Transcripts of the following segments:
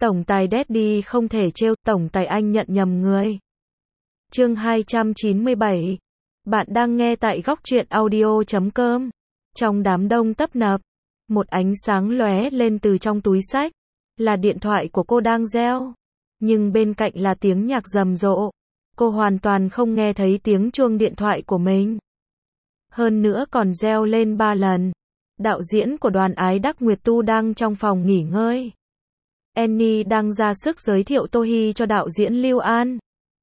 Tổng tài Daddy không thể trêu, tổng tài anh nhận nhầm người. Chương 297. Bạn đang nghe tại góc truyện audio.com. Trong đám đông tấp nập, một ánh sáng lóe lên từ trong túi xách, là điện thoại của cô đang reo, nhưng bên cạnh là tiếng nhạc rầm rộ. Cô hoàn toàn không nghe thấy tiếng chuông điện thoại của mình. Hơn nữa còn reo lên 3 lần. Đạo diễn của đoàn Ái Đắc Nguyệt Tu đang trong phòng nghỉ ngơi. Annie đang ra sức giới thiệu Tô Hi cho đạo diễn Lưu An.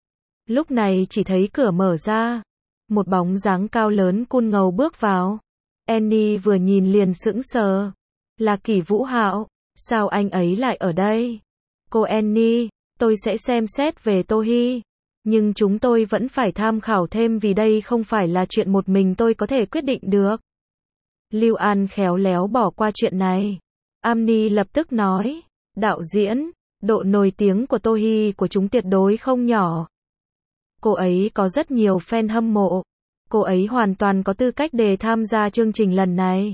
Lúc này chỉ thấy cửa mở ra, một bóng dáng cao lớn cun ngầu bước vào. Annie vừa nhìn liền sững sờ. Là Kỷ Vũ Hạo, sao anh ấy lại ở đây? Cô Annie, tôi sẽ xem xét về Tô Hi, nhưng chúng tôi vẫn phải tham khảo thêm vì đây không phải là chuyện một mình tôi có thể quyết định được. Lưu An khéo léo bỏ qua chuyện này. Annie lập tức nói, đạo diễn, độ nổi tiếng của Tô Hi của chúng tuyệt đối không nhỏ. Cô ấy có rất nhiều fan hâm mộ. Cô ấy hoàn toàn có tư cách để tham gia chương trình lần này.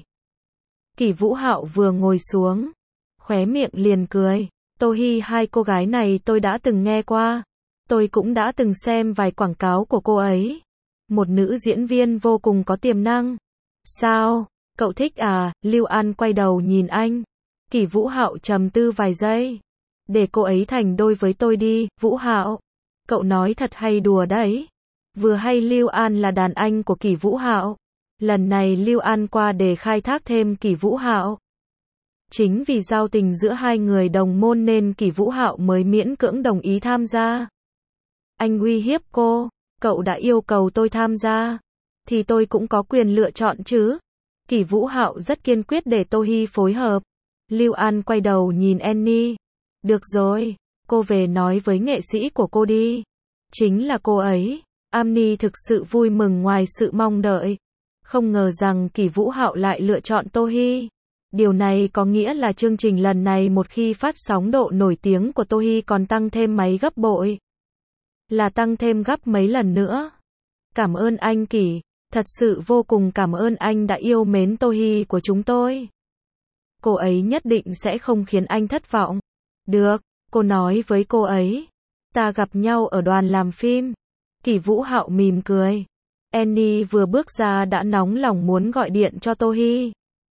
Kỷ Vũ Hạo vừa ngồi xuống, khóe miệng liền cười. Tô Hi, hai cô gái này tôi đã từng nghe qua. Tôi cũng đã từng xem vài quảng cáo của cô ấy. Một nữ diễn viên vô cùng có tiềm năng. Sao? Cậu thích à? Lưu An quay đầu nhìn anh. Kỷ Vũ Hạo trầm tư vài giây. Để cô ấy thành đôi với tôi đi, Vũ Hạo. Cậu nói thật hay đùa đấy? Vừa hay Lưu An là đàn anh của Kỷ Vũ Hạo. Lần này Lưu An qua để khai thác thêm Kỷ Vũ Hạo. Chính vì giao tình giữa hai người đồng môn nên Kỷ Vũ Hạo mới miễn cưỡng đồng ý tham gia. Anh uy hiếp cô, cậu đã yêu cầu tôi tham gia, thì tôi cũng có quyền lựa chọn chứ. Kỷ Vũ Hạo rất kiên quyết để Tô Hi phối hợp. Lưu An quay đầu nhìn Annie. Được rồi, cô về nói với nghệ sĩ của cô đi. Chính là cô ấy. Annie thực sự vui mừng ngoài sự mong đợi. Không ngờ rằng Kỷ Vũ Hạo lại lựa chọn Tô Hi. Điều này có nghĩa là chương trình lần này một khi phát sóng độ nổi tiếng của Tô Hi còn tăng thêm mấy gấp bội. Là tăng thêm gấp mấy lần nữa. Cảm ơn anh Kỷ. Thật sự vô cùng cảm ơn anh đã yêu mến Tô Hi của chúng tôi. Cô ấy nhất định sẽ không khiến anh thất vọng. Được, cô nói với cô ấy. Ta gặp nhau ở đoàn làm phim. Kỷ Vũ Hạo mỉm cười. Annie vừa bước ra đã nóng lòng muốn gọi điện cho Tô Hi.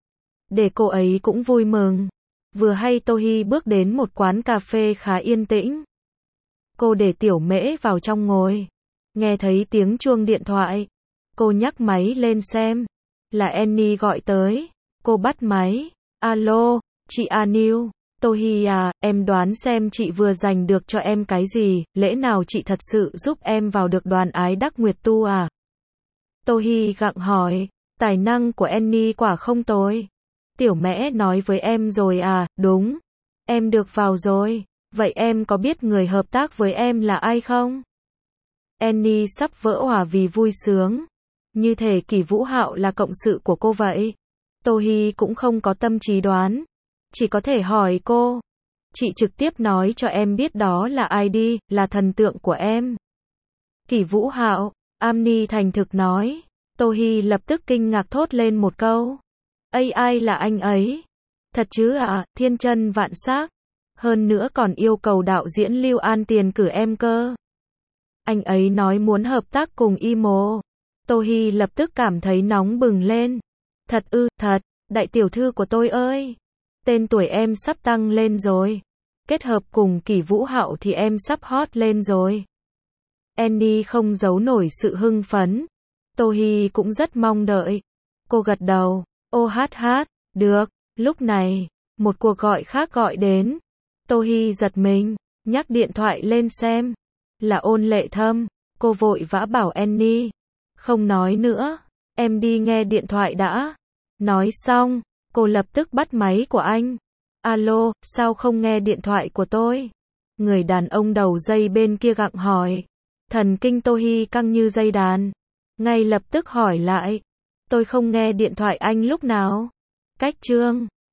Để cô ấy cũng vui mừng. Vừa hay Tô Hi bước đến một quán cà phê khá yên tĩnh. Cô để Tiểu Mễ vào trong ngồi. Nghe thấy tiếng chuông điện thoại. Cô nhấc máy lên xem. Là Annie gọi tới. Cô bắt máy. Alo, chị Aniu. Tô Hi à, em đoán xem chị vừa giành được cho em cái gì, lẽ nào chị thật sự giúp em vào được đoàn Ái Đắc Nguyệt Tu à? Tô Hi gặng hỏi, tài năng của Annie quả không tồi. Tiểu Mễ nói với em rồi à, đúng. Em được vào rồi, vậy em có biết người hợp tác với em là ai không? Annie sắp vỡ òa vì vui sướng. Như thể Kỷ Vũ Hạo là cộng sự của cô vậy. Tô Hi cũng không có tâm trí đoán. Chỉ có thể hỏi cô. Chị trực tiếp nói cho em biết đó là ai đi, là thần tượng của em. Kỷ Vũ Hạo, Annie thành thực nói. Tô Hi lập tức kinh ngạc thốt lên một câu. Ai là anh ấy? Thật chứ ạ, thiên chân vạn sắc. Hơn nữa còn yêu cầu đạo diễn Lưu An tiền cử em cơ. Anh ấy nói muốn hợp tác cùng Imo. Tô Hi lập tức cảm thấy nóng bừng lên. Thật ư, thật, đại tiểu thư của tôi ơi. Tên tuổi em sắp tăng lên rồi. Kết hợp cùng Kỷ Vũ Hạo thì em sắp hot lên rồi. Annie không giấu nổi sự hưng phấn. Tô Hi cũng rất mong đợi. Cô gật đầu. Ô hát hát, được. Lúc này, một cuộc gọi khác gọi đến. Tô Hi giật mình, nhắc điện thoại lên xem. Là Ôn Lệ Thâm. Cô vội vã bảo Annie. Không nói nữa, em đi nghe điện thoại đã. Nói xong, cô lập tức bắt máy của anh. Alo, sao không nghe điện thoại của tôi? Người đàn ông đầu dây bên kia gặng hỏi. Thần kinh Tô Hi căng như dây đàn. Ngay lập tức hỏi lại. Tôi không nghe điện thoại anh lúc nào? Cách chương